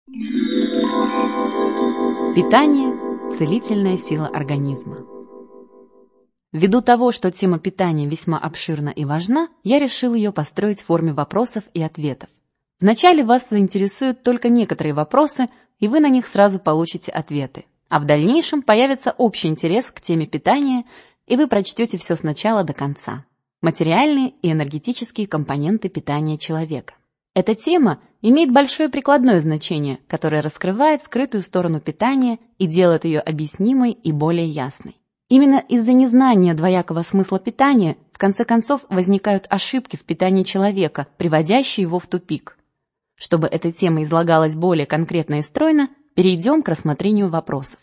Питание – целительная сила организма. Ввиду того, что тема питания весьма обширна и важна, я решил ее построить в форме вопросов и ответов. Вначале вас заинтересуют только некоторые вопросы, и вы на них сразу получите ответы. А в дальнейшем появится общий интерес к теме питания, и вы прочтете все сначала до конца. Материальные и энергетические компоненты питания человека. Эта тема имеет большое прикладное значение, которое раскрывает скрытую сторону питания и делает ее объяснимой и более ясной. Именно из-за незнания двоякого смысла питания в конце концов возникают ошибки в питании человека, приводящие его в тупик. Чтобы эта тема излагалась более конкретно и стройно, перейдем к рассмотрению вопросов.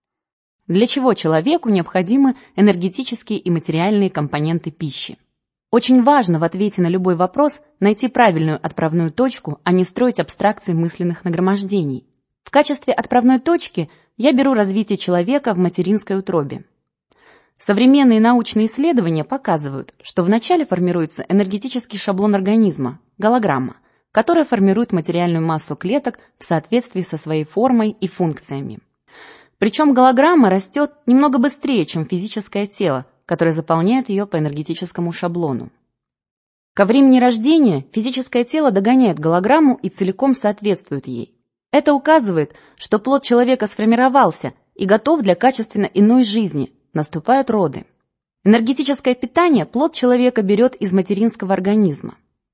Для чего человеку необходимы энергетические и материальные компоненты пищи? Очень важно в ответе на любой вопрос найти правильную отправную точку, а не строить абстракции мысленных нагромождений. В качестве отправной точки я беру развитие человека в материнской утробе. Современные научные исследования показывают, что вначале формируется энергетический шаблон организма, голограмма, которая формирует материальную массу клеток в соответствии со своей формой и функциями. Причем голограмма растет немного быстрее, чем физическое тело, которое заполняет ее по энергетическому шаблону. Ко времени рождения физическое тело догоняет голограмму и целиком соответствует ей. Это указывает, что плод человека сформировался и готов для качественно иной жизни, наступают роды. Энергетическое питание плод человека берет из материнского организма.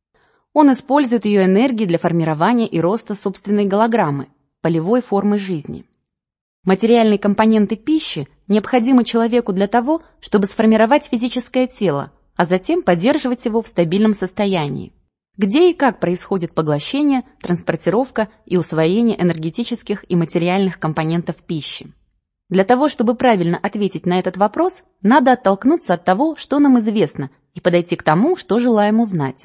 Он использует ее энергию для формирования и роста собственной голограммы, полевой формы жизни. Материальные компоненты пищи необходимы человеку для того, чтобы сформировать физическое тело, а затем поддерживать его в стабильном состоянии. Где и как происходит поглощение, транспортировка и усвоение энергетических и материальных компонентов пищи? Для того, чтобы правильно ответить на этот вопрос, надо оттолкнуться от того, что нам известно, и подойти к тому, что желаем узнать.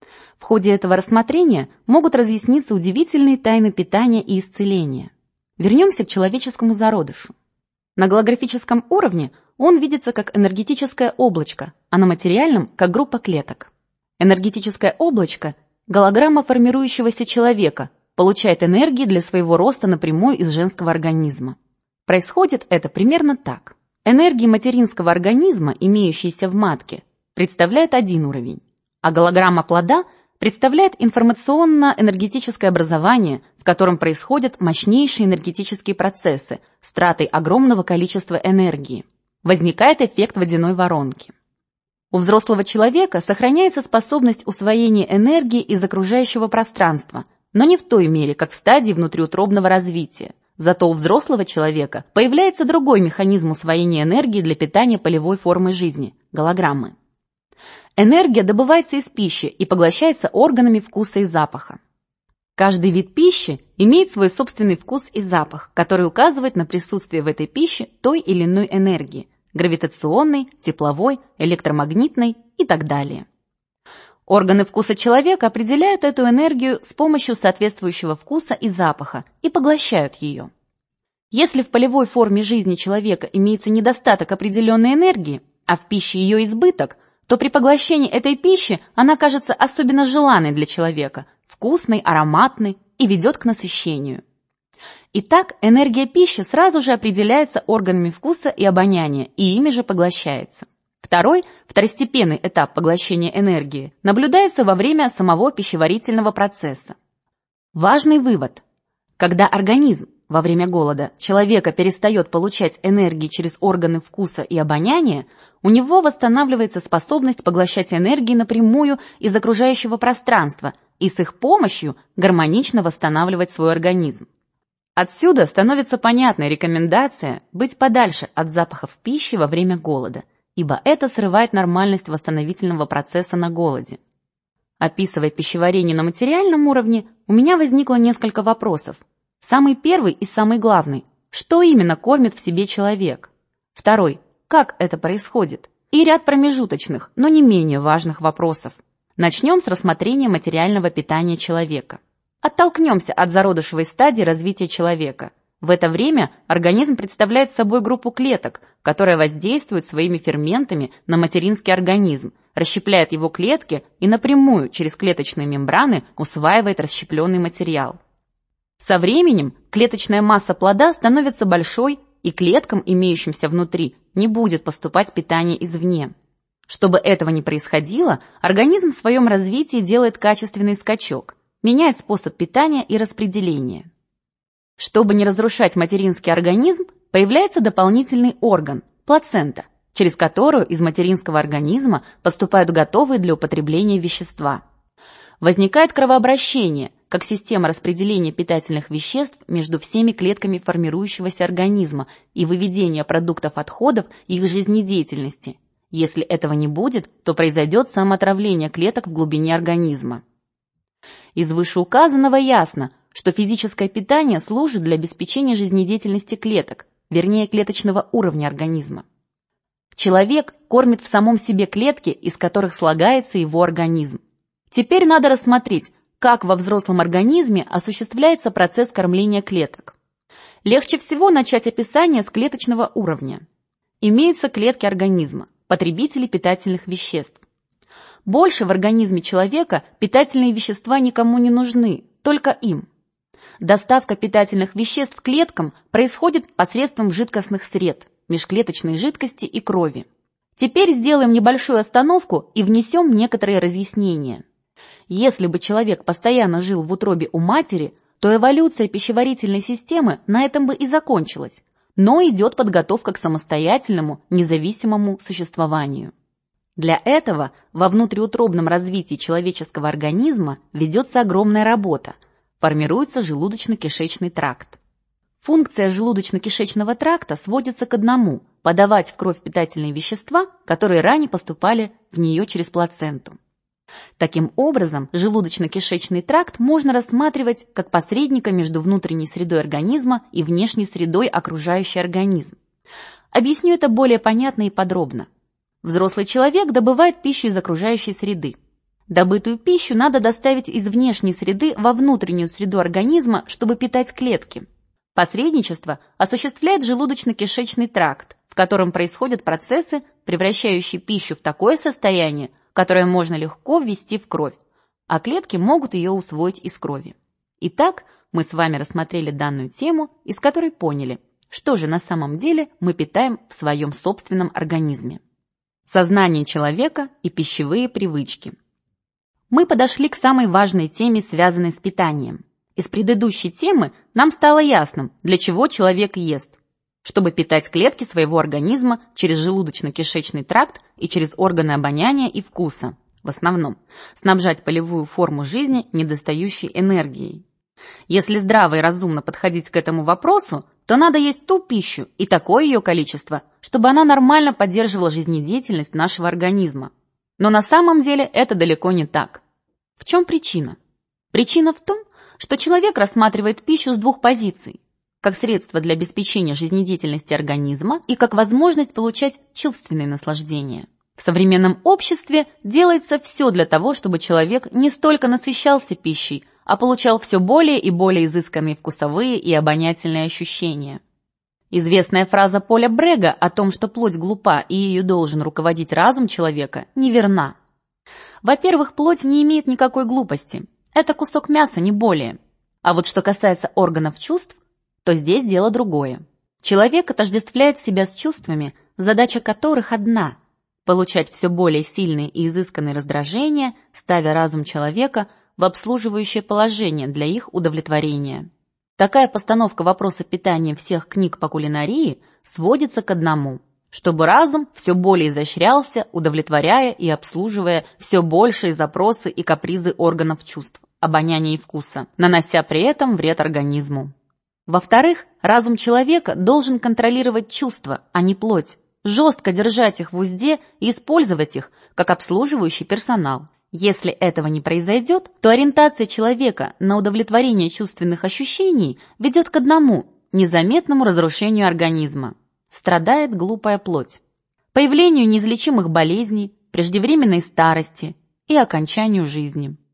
В ходе этого рассмотрения могут разъясниться удивительные тайны питания и исцеления. Вернемся к человеческому зародышу. На голографическом уровне он видится как энергетическое облачко, а на материальном – как группа клеток. Энергетическое облачко – голограмма формирующегося человека, получает энергии для своего роста напрямую из женского организма. Происходит это примерно так. Энергии материнского организма, имеющиеся в матке, представляют один уровень, а голограмма плода представляет информационно-энергетическое образование, в котором происходят мощнейшие энергетические процессы с тратой огромного количества энергии. Возникает эффект водяной воронки. У взрослого человека сохраняется способность усвоения энергии из окружающего пространства, но не в той мере, как в стадии внутриутробного развития. Зато у взрослого человека появляется другой механизм усвоения энергии для питания полевой формы жизни – голограммы. Энергия добывается из пищи и поглощается органами вкуса и запаха. Каждый вид пищи имеет свой собственный вкус и запах, который указывает на присутствие в этой пище той или иной энергии – гравитационной, тепловой, электромагнитной и так далее. Органы вкуса человека определяют эту энергию с помощью соответствующего вкуса и запаха и поглощают ее. Если в полевой форме жизни человека имеется недостаток определенной энергии, а в пище ее избыток, то при поглощении этой пищи она кажется особенно желанной для человека, вкусной, ароматной и ведет к насыщению. Итак, энергия пищи сразу же определяется органами вкуса и обоняния, и ими же поглощается. Второй, второстепенный этап поглощения энергии наблюдается во время самого пищеварительного процесса. Важный вывод. Когда организм во время голода человека перестает получать энергии через органы вкуса и обоняния, у него восстанавливается способность поглощать энергии напрямую из окружающего пространства и с их помощью гармонично восстанавливать свой организм. Отсюда становится понятной рекомендация быть подальше от запахов пищи во время голода, ибо это срывает нормальность восстановительного процесса на голоде. Описывая пищеварение на материальном уровне, у меня возникло несколько вопросов. Самый первый и самый главный – что именно кормит в себе человек? Второй – как это происходит? И ряд промежуточных, но не менее важных вопросов. Начнем с рассмотрения материального питания человека. Оттолкнемся от зародышевой стадии развития человека. В это время организм представляет собой группу клеток, которая воздействует своими ферментами на материнский организм, расщепляет его клетки и напрямую через клеточные мембраны усваивает расщепленный материал. Со временем клеточная масса плода становится большой, и клеткам, имеющимся внутри, не будет поступать питание извне. Чтобы этого не происходило, организм в своем развитии делает качественный скачок, меняет способ питания и распределения. Чтобы не разрушать материнский организм, появляется дополнительный орган – плацента, через которую из материнского организма поступают готовые для употребления вещества. Возникает кровообращение, как система распределения питательных веществ между всеми клетками формирующегося организма и выведения продуктов отходов их жизнедеятельности. Если этого не будет, то произойдет самоотравление клеток в глубине организма. Из вышеуказанного ясно, что физическое питание служит для обеспечения жизнедеятельности клеток, вернее клеточного уровня организма. Человек кормит в самом себе клетки, из которых слагается его организм. Теперь надо рассмотреть, как во взрослом организме осуществляется процесс кормления клеток. Легче всего начать описание с клеточного уровня. Имеются клетки организма, потребители питательных веществ. Больше в организме человека питательные вещества никому не нужны, только им. Доставка питательных веществ к клеткам происходит посредством жидкостных сред, межклеточной жидкости и крови. Теперь сделаем небольшую остановку и внесем некоторые разъяснения. Если бы человек постоянно жил в утробе у матери, то эволюция пищеварительной системы на этом бы и закончилась, но идет подготовка к самостоятельному, независимому существованию. Для этого во внутриутробном развитии человеческого организма ведется огромная работа, формируется желудочно-кишечный тракт. Функция желудочно-кишечного тракта сводится к одному – подавать в кровь питательные вещества, которые ранее поступали в нее через плаценту. Таким образом, желудочно-кишечный тракт можно рассматривать как посредника между внутренней средой организма и внешней средой окружающий организм. Объясню это более понятно и подробно. Взрослый человек добывает пищу из окружающей среды. Добытую пищу надо доставить из внешней среды во внутреннюю среду организма, чтобы питать клетки. Посредничество осуществляет желудочно-кишечный тракт, в котором происходят процессы, превращающие пищу в такое состояние, которое можно легко ввести в кровь, а клетки могут ее усвоить из крови. Итак, мы с вами рассмотрели данную тему, из которой поняли, что же на самом деле мы питаем в своем собственном организме. Сознание человека и пищевые привычки. Мы подошли к самой важной теме, связанной с питанием. Из предыдущей темы нам стало ясным, для чего человек ест. Чтобы питать клетки своего организма через желудочно-кишечный тракт и через органы обоняния и вкуса, в основном, снабжать полевую форму жизни недостающей энергией. Если здраво и разумно подходить к этому вопросу, то надо есть ту пищу и такое ее количество, чтобы она нормально поддерживала жизнедеятельность нашего организма. Но на самом деле это далеко не так. В чем причина? Причина в том, что человек рассматривает пищу с двух позиций: как средство для обеспечения жизнедеятельности организма и как возможность получать чувственные наслаждения. В современном обществе делается все для того, чтобы человек не столько насыщался пищей, а получал все более и более изысканные вкусовые и обонятельные ощущения. Известная фраза Поля Брега о том, что плоть глупа и ею должен руководить разум человека, неверна. Во-первых, плоть не имеет никакой глупости. Это кусок мяса, не более. А вот что касается органов чувств, то здесь дело другое. Человек отождествляет себя с чувствами, задача которых одна – получать все более сильные и изысканные раздражения, ставя разум человека в обслуживающее положение для их удовлетворения. Такая постановка вопроса питания всех книг по кулинарии сводится к одному – чтобы разум все более изощрялся, удовлетворяя и обслуживая все большие запросы и капризы органов чувств, обоняния и вкуса, нанося при этом вред организму. Во-вторых, разум человека должен контролировать чувства, а не плоть, жестко держать их в узде и использовать их как обслуживающий персонал. Если этого не произойдет, то ориентация человека на удовлетворение чувственных ощущений ведет к одному – незаметному разрушению организма. Страдает глупая плоть, появлению неизлечимых болезней, преждевременной старости и окончанию жизни.